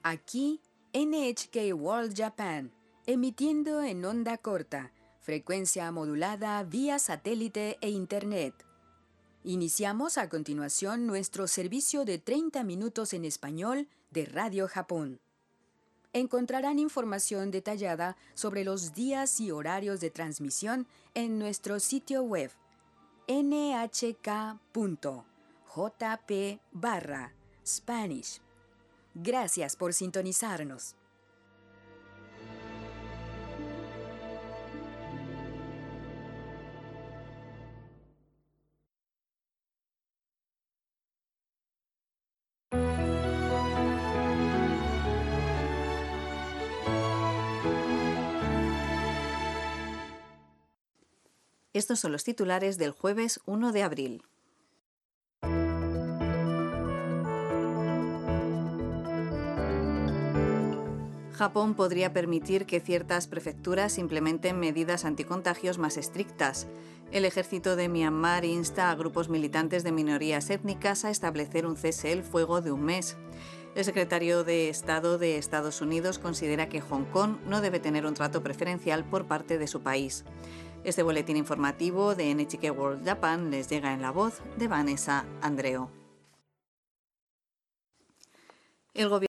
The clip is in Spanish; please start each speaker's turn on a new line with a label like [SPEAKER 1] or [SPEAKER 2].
[SPEAKER 1] Aquí, NHK World Japan, emitiendo en onda corta, frecuencia modulada vía satélite e Internet. Iniciamos a continuación nuestro servicio de 30 minutos en español de Radio Japón. Encontrarán información detallada sobre los días y horarios de transmisión en nuestro sitio web nhk.jp/Spanish. Gracias por sintonizarnos.
[SPEAKER 2] Estos son los titulares del jueves 1 de abril. Japón podría permitir que ciertas prefecturas implementen medidas anticontagios más estrictas. El ejército de Myanmar insta a grupos militantes de minorías étnicas a establecer un cese el fuego de un mes. El secretario de Estado de Estados Unidos considera que Hong Kong no debe tener un trato preferencial por parte de su país. Este boletín informativo de NHK World Japan les llega en la voz de Vanessa Andreo. El gobierno